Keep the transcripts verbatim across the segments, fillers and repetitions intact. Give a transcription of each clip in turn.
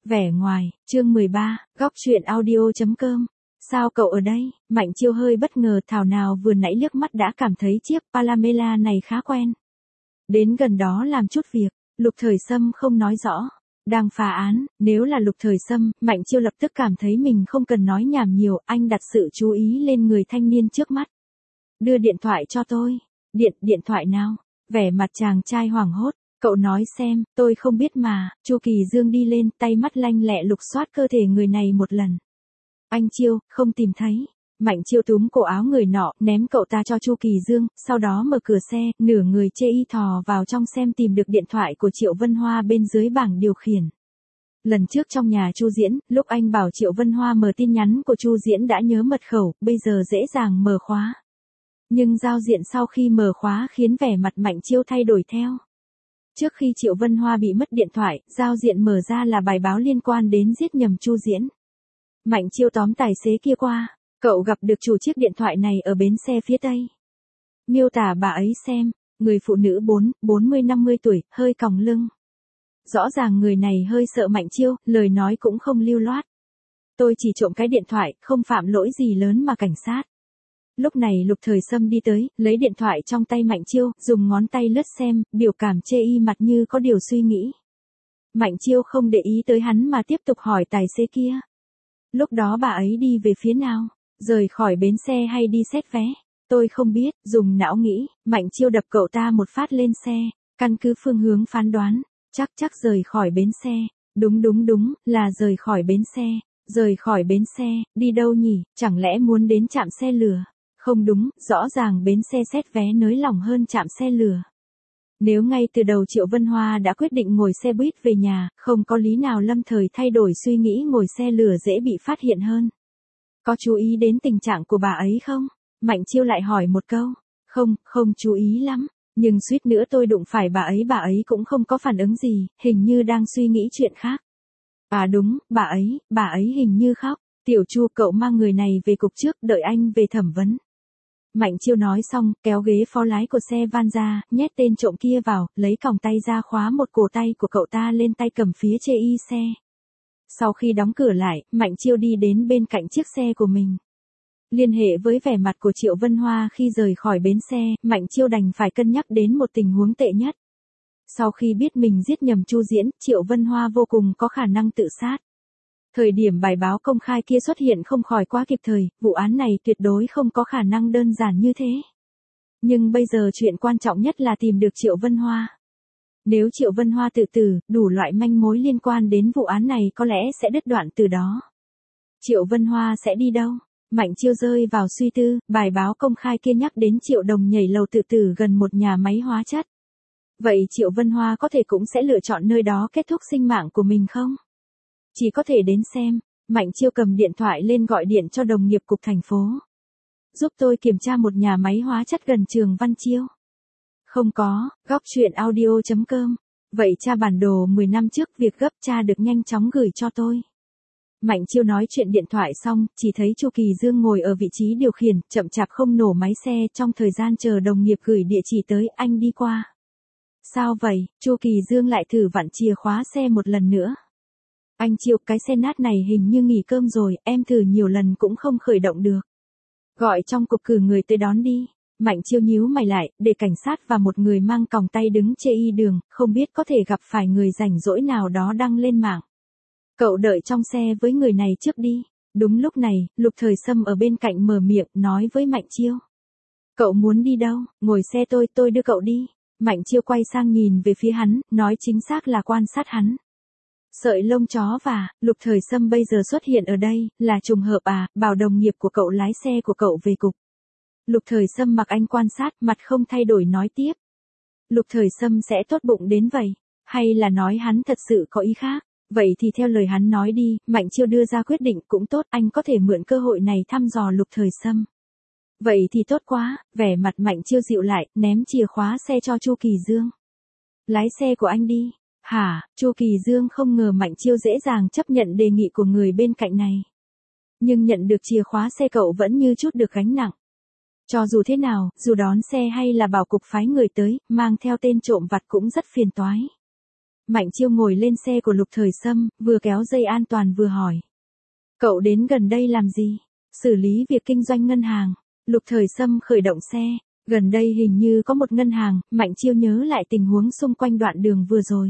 Vẻ ngoài, chương mười ba, góc truyện audio chấm com. Sao cậu ở đây? Mạnh Chiêu hơi bất ngờ, thảo nào vừa nãy liếc mắt đã cảm thấy chiếc Panamera này khá quen. Đến gần đó làm chút việc, Lục Thời Sâm không nói rõ. Đang phá án, nếu là Lục Thời Sâm, Mạnh Chiêu lập tức cảm thấy mình không cần nói nhảm nhiều, anh đặt sự chú ý lên người thanh niên trước mắt. Đưa điện thoại cho tôi. Điện, điện thoại nào? Vẻ mặt chàng trai hoảng hốt. Cậu nói xem, tôi không biết mà. Chu Kỳ Dương đi lên, tay mắt lanh lẹ lục soát cơ thể người này một lần. Anh Chiêu, không tìm thấy. Mạnh Chiêu túm cổ áo người nọ, ném cậu ta cho Chu Kỳ Dương, sau đó mở cửa xe, nửa người chê y thò vào trong xem tìm được điện thoại của Triệu Vân Hoa bên dưới bảng điều khiển. Lần trước trong nhà Chu Diễn, lúc anh bảo Triệu Vân Hoa mở tin nhắn của Chu Diễn đã nhớ mật khẩu, bây giờ dễ dàng mở khóa. Nhưng giao diện sau khi mở khóa khiến vẻ mặt Mạnh Chiêu thay đổi theo. Trước khi Triệu Vân Hoa bị mất điện thoại, giao diện mở ra là bài báo liên quan đến giết nhầm Chu Diễn. Mạnh Chiêu tóm tài xế kia qua, cậu gặp được chủ chiếc điện thoại này ở bến xe phía Tây. Miêu tả bà ấy xem, người phụ nữ bốn, bốn mươi năm mươi tuổi, hơi còng lưng. Rõ ràng người này hơi sợ Mạnh Chiêu, lời nói cũng không lưu loát. Tôi chỉ trộm cái điện thoại, không phạm lỗi gì lớn mà cảnh sát. Lúc này Lục Thời Sâm đi tới, lấy điện thoại trong tay Mạnh Chiêu, dùng ngón tay lướt xem, biểu cảm chê y mặt như có điều suy nghĩ. Mạnh Chiêu không để ý tới hắn mà tiếp tục hỏi tài xế kia. Lúc đó bà ấy đi về phía nào? Rời khỏi bến xe hay đi xét vé? Tôi không biết, dùng não nghĩ, Mạnh Chiêu đập cậu ta một phát lên xe, căn cứ phương hướng phán đoán, chắc chắc rời khỏi bến xe. Đúng đúng đúng, là rời khỏi bến xe. Rời khỏi bến xe, đi đâu nhỉ? Chẳng lẽ muốn đến trạm xe lửa? Không đúng, rõ ràng bến xe xét vé nới lỏng hơn trạm xe lửa. Nếu ngay từ đầu Triệu Vân Hoa đã quyết định ngồi xe buýt về nhà, không có lý nào lâm thời thay đổi suy nghĩ ngồi xe lửa dễ bị phát hiện hơn. Có chú ý đến tình trạng của bà ấy không? Mạnh Chiêu lại hỏi một câu. Không, không chú ý lắm. Nhưng suýt nữa tôi đụng phải bà ấy, bà ấy cũng không có phản ứng gì, hình như đang suy nghĩ chuyện khác. À đúng, bà ấy, bà ấy hình như khóc. Tiểu Chu, cậu mang người này về cục trước, đợi anh về thẩm vấn. Mạnh Chiêu nói xong, kéo ghế phó lái của xe van ra, nhét tên trộm kia vào, lấy còng tay ra khóa một cổ tay của cậu ta lên tay cầm phía chê y xe. Sau khi đóng cửa lại, Mạnh Chiêu đi đến bên cạnh chiếc xe của mình. Liên hệ với vẻ mặt của Triệu Vân Hoa khi rời khỏi bến xe, Mạnh Chiêu đành phải cân nhắc đến một tình huống tệ nhất. Sau khi biết mình giết nhầm Chu Diễn, Triệu Vân Hoa vô cùng có khả năng tự sát. Thời điểm bài báo công khai kia xuất hiện không khỏi quá kịp thời, vụ án này tuyệt đối không có khả năng đơn giản như thế. Nhưng bây giờ chuyện quan trọng nhất là tìm được Triệu Vân Hoa. Nếu Triệu Vân Hoa tự tử, đủ loại manh mối liên quan đến vụ án này có lẽ sẽ đứt đoạn từ đó. Triệu Vân Hoa sẽ đi đâu? Mạnh Chiêu rơi vào suy tư, bài báo công khai kia nhắc đến Triệu Đồng nhảy lầu tự tử gần một nhà máy hóa chất. Vậy Triệu Vân Hoa có thể cũng sẽ lựa chọn nơi đó kết thúc sinh mạng của mình không? Chỉ có thể đến xem. Mạnh Chiêu cầm điện thoại lên gọi điện cho đồng nghiệp cục thành phố. Giúp tôi kiểm tra một nhà máy hóa chất gần trường Văn Chiêu. Không có, góc truyện audio chấm com. Vậy tra bản đồ mười năm trước việc gấp tra được nhanh chóng gửi cho tôi. Mạnh Chiêu nói chuyện điện thoại xong, chỉ thấy Chu Kỳ Dương ngồi ở vị trí điều khiển, chậm chạp không nổ máy xe, trong thời gian chờ đồng nghiệp gửi địa chỉ tới, anh đi qua. Sao vậy? Chu Kỳ Dương lại thử vặn chìa khóa xe một lần nữa. Anh Chiêu, cái xe nát này hình như nghỉ cơm rồi, em thử nhiều lần cũng không khởi động được. Gọi trong cục cử người tới đón đi. Mạnh Chiêu nhíu mày lại, để cảnh sát và một người mang còng tay đứng chê y đường, không biết có thể gặp phải người rảnh rỗi nào đó đăng lên mạng. Cậu đợi trong xe với người này trước đi. Đúng lúc này, Lục Thời Sâm ở bên cạnh mở miệng, nói với Mạnh Chiêu. Cậu muốn đi đâu? Ngồi xe tôi, tôi đưa cậu đi. Mạnh Chiêu quay sang nhìn về phía hắn, nói chính xác là quan sát hắn. Sợi lông chó và, Lục Thời Sâm bây giờ xuất hiện ở đây, là trùng hợp à, bảo đồng nghiệp của cậu lái xe của cậu về cục. Lục Thời Sâm mặc anh quan sát, mặt không thay đổi nói tiếp. Lục Thời Sâm sẽ tốt bụng đến vậy, hay là nói hắn thật sự có ý khác, vậy thì theo lời hắn nói đi, Mạnh Chiêu đưa ra quyết định cũng tốt, anh có thể mượn cơ hội này thăm dò Lục Thời Sâm. Vậy thì tốt quá, vẻ mặt Mạnh Chiêu dịu lại, ném chìa khóa xe cho Chu Kỳ Dương. Lái xe của anh đi. Hả? Chu Kỳ Dương không ngờ Mạnh Chiêu dễ dàng chấp nhận đề nghị của người bên cạnh này. Nhưng nhận được chìa khóa xe cậu vẫn như chút được gánh nặng. Cho dù thế nào, dù đón xe hay là bảo cục phái người tới, mang theo tên trộm vặt cũng rất phiền toái. Mạnh Chiêu ngồi lên xe của Lục Thời Sâm, vừa kéo dây an toàn vừa hỏi. Cậu đến gần đây làm gì? Xử lý việc kinh doanh ngân hàng. Lục Thời Sâm khởi động xe. Gần đây hình như có một ngân hàng, Mạnh Chiêu nhớ lại tình huống xung quanh đoạn đường vừa rồi.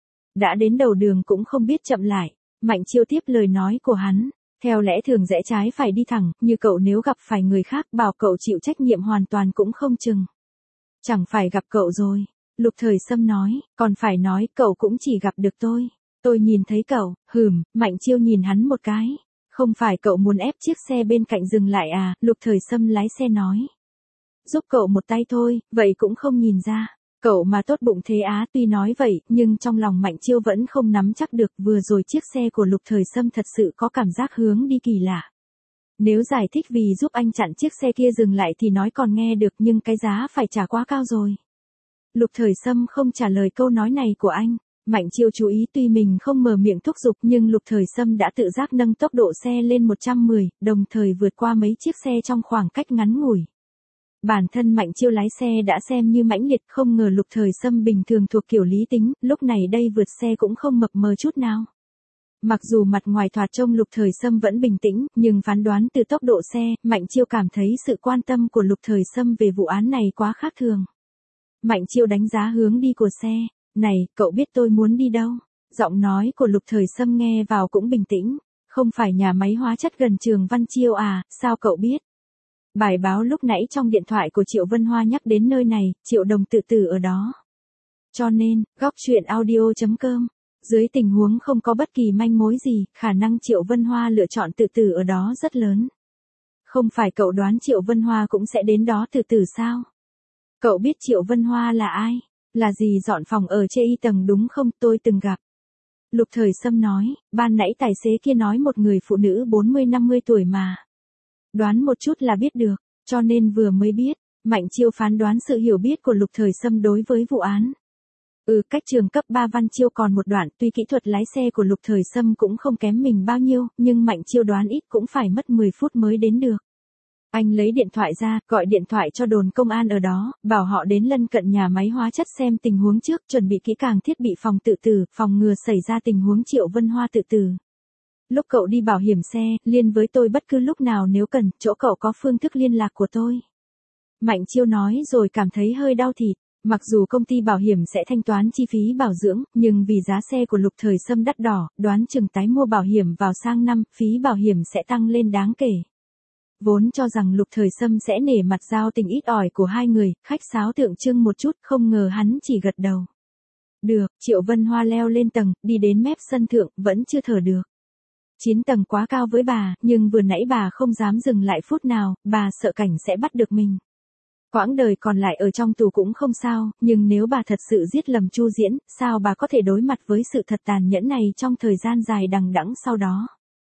Đã đến đầu đường cũng không biết chậm lại. Mạnh Chiêu tiếp lời nói của hắn. Theo lẽ thường rẽ trái phải đi thẳng, như cậu nếu gặp phải người khác bảo cậu chịu trách nhiệm hoàn toàn cũng không chừng. Chẳng phải gặp cậu rồi. Lục Thời Sâm nói, còn phải nói cậu cũng chỉ gặp được tôi. Tôi nhìn thấy cậu, hừm, Mạnh Chiêu nhìn hắn một cái. Không phải cậu muốn ép chiếc xe bên cạnh dừng lại à, Lục Thời Sâm lái xe nói. Giúp cậu một tay thôi, vậy cũng không nhìn ra. Cậu mà tốt bụng thế á, tuy nói vậy, nhưng trong lòng Mạnh Chiêu vẫn không nắm chắc được, vừa rồi chiếc xe của Lục Thời Sâm thật sự có cảm giác hướng đi kỳ lạ. Nếu giải thích vì giúp anh chặn chiếc xe kia dừng lại thì nói còn nghe được, nhưng cái giá phải trả quá cao rồi. Lục Thời Sâm không trả lời câu nói này của anh. Mạnh Chiêu chú ý tuy mình không mở miệng thúc giục nhưng Lục Thời Sâm đã tự giác nâng tốc độ xe lên một trăm mười, đồng thời vượt qua mấy chiếc xe trong khoảng cách ngắn ngủi. Bản thân Mạnh Chiêu lái xe đã xem như mãnh liệt, không ngờ Lục Thời Sâm bình thường thuộc kiểu lý tính, lúc này đây vượt xe cũng không mập mờ chút nào. Mặc dù mặt ngoài thoạt trông Lục Thời Sâm vẫn bình tĩnh, nhưng phán đoán từ tốc độ xe, Mạnh Chiêu cảm thấy sự quan tâm của Lục Thời Sâm về vụ án này quá khác thường. Mạnh Chiêu đánh giá hướng đi của xe. Này, cậu biết tôi muốn đi đâu? Giọng nói của Lục Thời Sâm nghe vào cũng bình tĩnh. Không phải nhà máy hóa chất gần trường Văn Chiêu à, sao cậu biết? Bài báo lúc nãy trong điện thoại của Triệu Vân Hoa nhắc đến nơi này, Triệu Đồng tự tử ở đó. Cho nên, góc truyện audio chấm com. Dưới tình huống không có bất kỳ manh mối gì, khả năng Triệu Vân Hoa lựa chọn tự tử ở đó rất lớn. Không phải cậu đoán Triệu Vân Hoa cũng sẽ đến đó tự tử sao? Cậu biết Triệu Vân Hoa là ai? Là gì dọn phòng ở chê y tầng đúng không? Tôi từng gặp. Lục Thời Sâm nói, ban nãy tài xế kia nói một người phụ nữ bốn mươi năm mươi tuổi mà. Đoán một chút là biết được, cho nên vừa mới biết. Mạnh Chiêu phán đoán sự hiểu biết của Lục Thời Sâm đối với vụ án. Ừ, cách trường cấp ba Văn Chiêu còn một đoạn, tuy kỹ thuật lái xe của Lục Thời Sâm cũng không kém mình bao nhiêu, nhưng Mạnh Chiêu đoán ít cũng phải mất mười phút mới đến được. Anh lấy điện thoại ra, gọi điện thoại cho đồn công an ở đó, bảo họ đến lân cận nhà máy hóa chất xem tình huống trước, chuẩn bị kỹ càng thiết bị phòng tự tử, phòng ngừa xảy ra tình huống Triệu Vân Hoa tự tử. Lúc cậu đi bảo hiểm xe, liên với tôi bất cứ lúc nào nếu cần, chỗ cậu có phương thức liên lạc của tôi. Mạnh Chiêu nói rồi cảm thấy hơi đau thịt. Mặc dù công ty bảo hiểm sẽ thanh toán chi phí bảo dưỡng, nhưng vì giá xe của Lục Thời Sâm đắt đỏ, đoán chừng tái mua bảo hiểm vào sang năm, phí bảo hiểm sẽ tăng lên đáng kể. Vốn cho rằng Lục Thời Sâm sẽ nể mặt giao tình ít ỏi của hai người, khách sáo tượng trưng một chút, không ngờ hắn chỉ gật đầu. Được, Triệu Vân Hoa leo lên tầng, đi đến mép sân thượng, vẫn chưa thở được. Chín tầng quá cao với bà, nhưng vừa nãy bà không dám dừng lại phút nào, bà sợ cảnh sẽ bắt được mình. Quãng đời còn lại ở trong tù cũng không sao, nhưng nếu bà thật sự giết lầm Chu Diễn, sao bà có thể đối mặt với sự thật tàn nhẫn này trong thời gian dài đằng đẵng sau đó.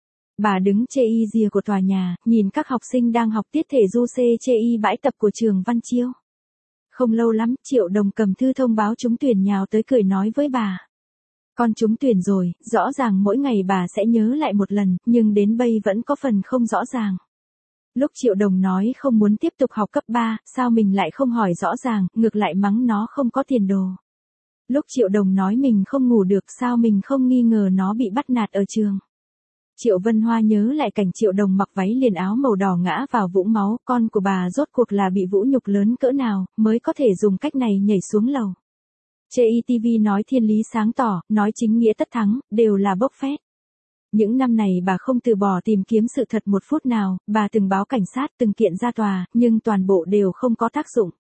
Bà đứng chê y rìa của tòa nhà, nhìn các học sinh đang học tiết thể du xê chê y bãi tập của trường Văn Chiêu. Không lâu lắm, Triệu Đồng cầm thư thông báo trúng tuyển nhào tới cười nói với bà. Con trúng tuyển rồi, rõ ràng mỗi ngày bà sẽ nhớ lại một lần, nhưng đến bây vẫn có phần không rõ ràng. Lúc Triệu Đồng nói không muốn tiếp tục học cấp ba, sao mình lại không hỏi rõ ràng, ngược lại mắng nó không có tiền đồ. Lúc Triệu Đồng nói mình không ngủ được, sao mình không nghi ngờ nó bị bắt nạt ở trường. Triệu Vân Hoa nhớ lại cảnh Triệu Đồng mặc váy liền áo màu đỏ ngã vào vũng máu, con của bà rốt cuộc là bị vũ nhục lớn cỡ nào, mới có thể dùng cách này nhảy xuống lầu. chê i ti vi nói thiên lý sáng tỏ, nói chính nghĩa tất thắng, đều là bốc phét. Những năm này bà không từ bỏ tìm kiếm sự thật một phút nào, bà từng báo cảnh sát, từng kiện ra tòa, nhưng toàn bộ đều không có tác dụng.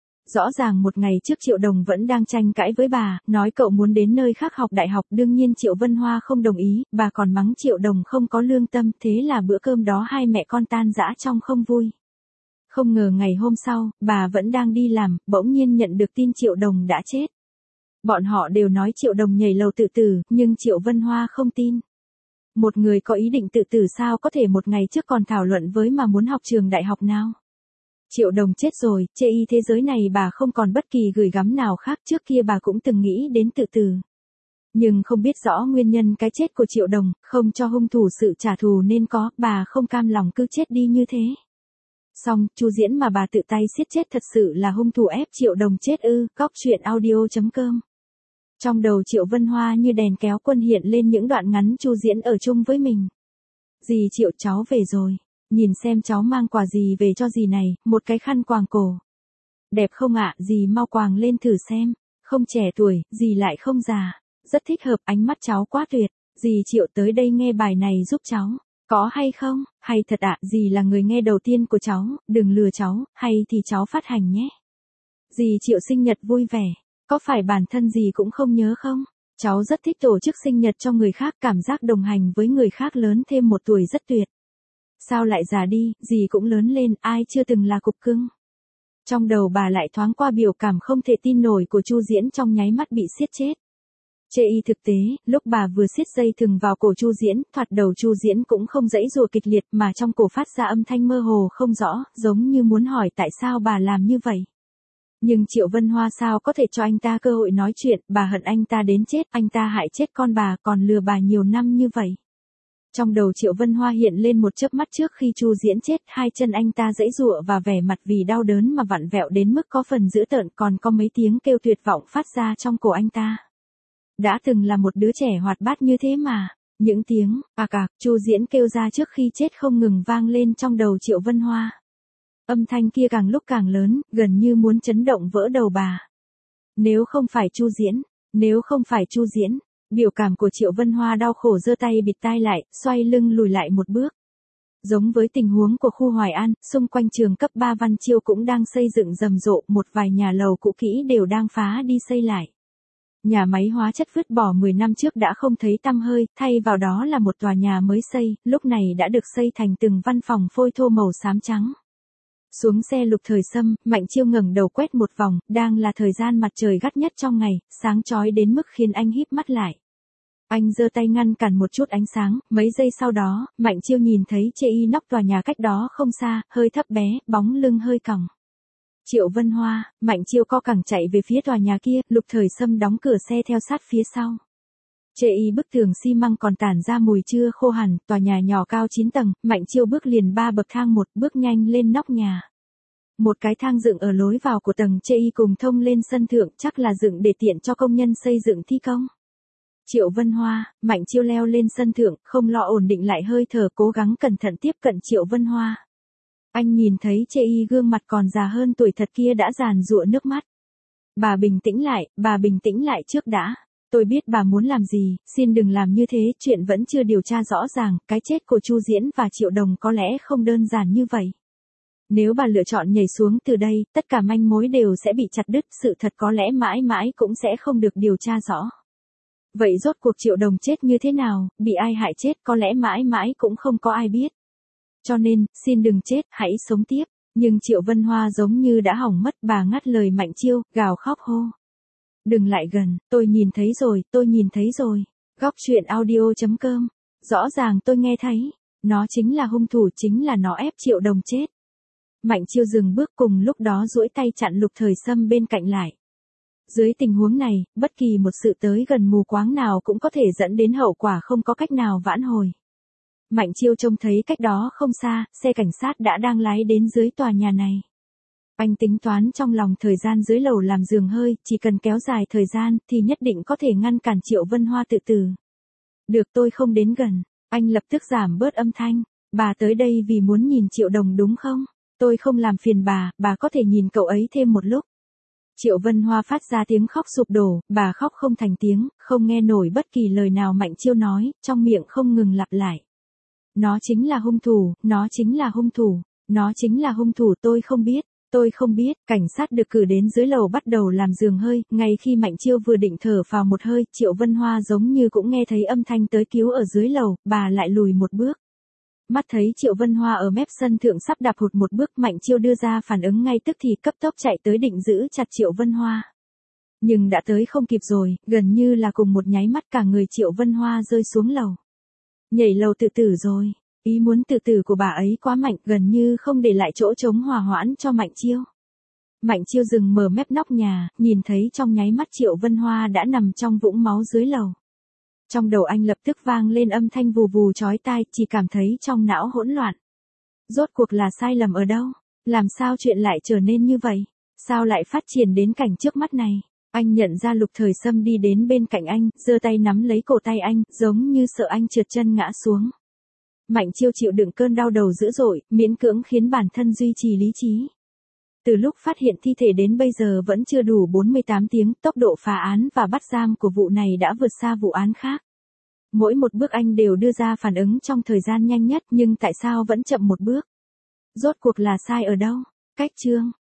Rõ ràng một ngày trước Triệu Đồng vẫn đang tranh cãi với bà, nói cậu muốn đến nơi khác học đại học, đương nhiên Triệu Vân Hoa không đồng ý, bà còn mắng Triệu Đồng không có lương tâm, thế là bữa cơm đó hai mẹ con tan rã trong không vui. Không ngờ ngày hôm sau, bà vẫn đang đi làm, bỗng nhiên nhận được tin Triệu Đồng đã chết. Bọn họ đều nói Triệu Đồng nhảy lầu tự tử, nhưng Triệu Vân Hoa không tin. Một người có ý định tự tử sao có thể một ngày trước còn thảo luận với mà muốn học trường đại học nào. Triệu Đồng chết rồi, chê y thế giới này bà không còn bất kỳ gửi gắm nào khác, trước kia bà cũng từng nghĩ đến tự tử. Nhưng không biết rõ nguyên nhân cái chết của Triệu Đồng, không cho hung thủ sự trả thù nên có, bà không cam lòng cứ chết đi như thế. Xong, Chu Diễn mà bà tự tay giết chết thật sự là hung thủ ép Triệu Đồng chết ư, góc truyện audio chấm com. Trong đầu Triệu Vân Hoa như đèn kéo quân hiện lên những đoạn ngắn Chu Diễn ở chung với mình. Dì Triệu cháu về rồi. Nhìn xem cháu mang quà gì về cho dì này, một cái khăn quàng cổ. Đẹp không ạ, dì mau quàng lên thử xem. Không trẻ tuổi, dì lại không già. Rất thích hợp, ánh mắt cháu quá tuyệt. Dì Triệu tới đây nghe bài này giúp cháu. Có hay không? Hay thật ạ, dì là người nghe đầu tiên của cháu, đừng lừa cháu, hay thì cháu phát hành nhé. Dì Triệu sinh nhật vui vẻ. Có phải bản thân dì cũng không nhớ không? Cháu rất thích tổ chức sinh nhật cho người khác, cảm giác đồng hành với người khác lớn thêm một tuổi rất tuyệt. Sao lại già đi, dì cũng lớn lên, ai chưa từng là cục cưng. Trong đầu bà lại thoáng qua biểu cảm không thể tin nổi của Chu Diễn trong nháy mắt bị siết chết. Chê y thực tế, lúc bà vừa siết dây thừng vào cổ Chu Diễn, thoạt đầu Chu Diễn cũng không giãy giụa kịch liệt mà trong cổ phát ra âm thanh mơ hồ không rõ, giống như muốn hỏi tại sao bà làm như vậy. Nhưng Triệu Vân Hoa sao có thể cho anh ta cơ hội nói chuyện, bà hận anh ta đến chết, anh ta hại chết con bà còn lừa bà nhiều năm như vậy. Trong đầu Triệu Vân Hoa hiện lên một chớp mắt trước khi Chu Diễn chết, hai chân anh ta giãy giụa và vẻ mặt vì đau đớn mà vặn vẹo đến mức có phần dữ tợn, còn có mấy tiếng kêu tuyệt vọng phát ra trong cổ anh ta. Đã từng là một đứa trẻ hoạt bát như thế mà. Những tiếng ạc ạc Chu Diễn kêu ra trước khi chết không ngừng vang lên trong đầu Triệu Vân Hoa. Âm thanh kia càng lúc càng lớn, gần như muốn chấn động vỡ đầu bà. Nếu không phải Chu Diễn, nếu không phải Chu Diễn, biểu cảm của Triệu Vân Hoa đau khổ giơ tay bịt tai lại, xoay lưng lùi lại một bước. Giống với tình huống của khu Hoài An, xung quanh trường cấp ba Văn Chiêu cũng đang xây dựng rầm rộ, một vài nhà lầu cũ kỹ đều đang phá đi xây lại. Nhà máy hóa chất vứt bỏ mười năm trước đã không thấy tăm hơi, thay vào đó là một tòa nhà mới xây, lúc này đã được xây thành từng văn phòng phôi thô màu xám trắng. Xuống xe Lục Thời Sâm, Mạnh Chiêu ngẩng đầu quét một vòng, đang là thời gian mặt trời gắt nhất trong ngày, sáng chói đến mức khiến anh híp mắt lại. Anh giơ tay ngăn cản một chút ánh sáng, mấy giây sau đó, Mạnh Chiêu nhìn thấy chê y nóc tòa nhà cách đó không xa, hơi thấp bé, bóng lưng hơi còng. Triệu Vân Hoa, Mạnh Chiêu co cẳng chạy về phía tòa nhà kia, Lục Thời Sâm đóng cửa xe theo sát phía sau. Chê y bức tường xi măng còn tản ra mùi chưa khô hẳn, tòa nhà nhỏ cao chín tầng, Mạnh Chiêu bước liền ba bậc thang một, bước nhanh lên nóc nhà. Một cái thang dựng ở lối vào của tầng chê y cùng thông lên sân thượng, chắc là dựng để tiện cho công nhân xây dựng thi công. Triệu Vân Hoa, Mạnh Chiêu leo lên sân thượng, không lo ổn định lại hơi thở, cố gắng cẩn thận tiếp cận Triệu Vân Hoa. Anh nhìn thấy chê y gương mặt còn già hơn tuổi thật kia đã giàn giụa nước mắt. Bà bình tĩnh lại, bà bình tĩnh lại trước đã. Tôi biết bà muốn làm gì, xin đừng làm như thế, chuyện vẫn chưa điều tra rõ ràng, cái chết của Chu Diễn và Triệu Đồng có lẽ không đơn giản như vậy. Nếu bà lựa chọn nhảy xuống từ đây, tất cả manh mối đều sẽ bị chặt đứt, sự thật có lẽ mãi mãi cũng sẽ không được điều tra rõ. Vậy rốt cuộc Triệu Đồng chết như thế nào, bị ai hại chết có lẽ mãi mãi cũng không có ai biết. Cho nên, xin đừng chết, hãy sống tiếp. Nhưng Triệu Vân Hoa giống như đã hỏng mất, bà ngắt lời Mạnh Chiêu, gào khóc hô. Đừng lại gần, tôi nhìn thấy rồi, tôi nhìn thấy rồi. Góc truyện audio chấm com. Rõ ràng tôi nghe thấy. Nó chính là hung thủ, chính là nó ép Triệu Đồng chết. Mạnh Chiêu dừng bước, cùng lúc đó duỗi tay chặn Lục Thời Sâm bên cạnh lại. Dưới tình huống này, bất kỳ một sự tới gần mù quáng nào cũng có thể dẫn đến hậu quả không có cách nào vãn hồi. Mạnh Chiêu trông thấy cách đó không xa, xe cảnh sát đã đang lái đến dưới tòa nhà này. Anh tính toán trong lòng thời gian dưới lầu làm giường hơi, chỉ cần kéo dài thời gian thì nhất định có thể ngăn cản Triệu Vân Hoa tự tử. Được, tôi không đến gần. Anh lập tức giảm bớt âm thanh. Bà tới đây vì muốn nhìn Triệu Đồng đúng không? Tôi không làm phiền bà, bà có thể nhìn cậu ấy thêm một lúc. Triệu Vân Hoa phát ra tiếng khóc sụp đổ, bà khóc không thành tiếng, không nghe nổi bất kỳ lời nào Mạnh Chiêu nói, trong miệng không ngừng lặp lại. Nó chính là hung thủ, nó chính là hung thủ, nó chính là hung thủ, tôi không biết, tôi không biết. Cảnh sát được cử đến dưới lầu bắt đầu làm giường hơi, ngay khi Mạnh Chiêu vừa định thở phào một hơi, Triệu Vân Hoa giống như cũng nghe thấy âm thanh tới cứu ở dưới lầu, bà lại lùi một bước. Mắt thấy Triệu Vân Hoa ở mép sân thượng sắp đạp hụt một bước, Mạnh Chiêu đưa ra phản ứng ngay tức thì cấp tốc chạy tới định giữ chặt Triệu Vân Hoa. Nhưng đã tới không kịp rồi, gần như là cùng một nháy mắt cả người Triệu Vân Hoa rơi xuống lầu. Nhảy lầu tự tử rồi, ý muốn tự tử của bà ấy quá mạnh, gần như không để lại chỗ trống hòa hoãn cho Mạnh Chiêu. Mạnh Chiêu dừng mở mép nóc nhà, nhìn thấy trong nháy mắt Triệu Vân Hoa đã nằm trong vũng máu dưới lầu. Trong đầu anh lập tức vang lên âm thanh vù vù chói tai, chỉ cảm thấy trong não hỗn loạn. Rốt cuộc là sai lầm ở đâu? Làm sao chuyện lại trở nên như vậy? Sao lại phát triển đến cảnh trước mắt này? Anh nhận ra Lục Thời Sâm đi đến bên cạnh anh, giơ tay nắm lấy cổ tay anh, giống như sợ anh trượt chân ngã xuống. Mạnh Chiêu chịu đựng cơn đau đầu dữ dội, miễn cưỡng khiến bản thân duy trì lý trí. Từ lúc phát hiện thi thể đến bây giờ vẫn chưa đủ bốn mươi tám tiếng, tốc độ phá án và bắt giam của vụ này đã vượt xa vụ án khác. Mỗi một bước anh đều đưa ra phản ứng trong thời gian nhanh nhất, nhưng tại sao vẫn chậm một bước? Rốt cuộc là sai ở đâu? Cách chương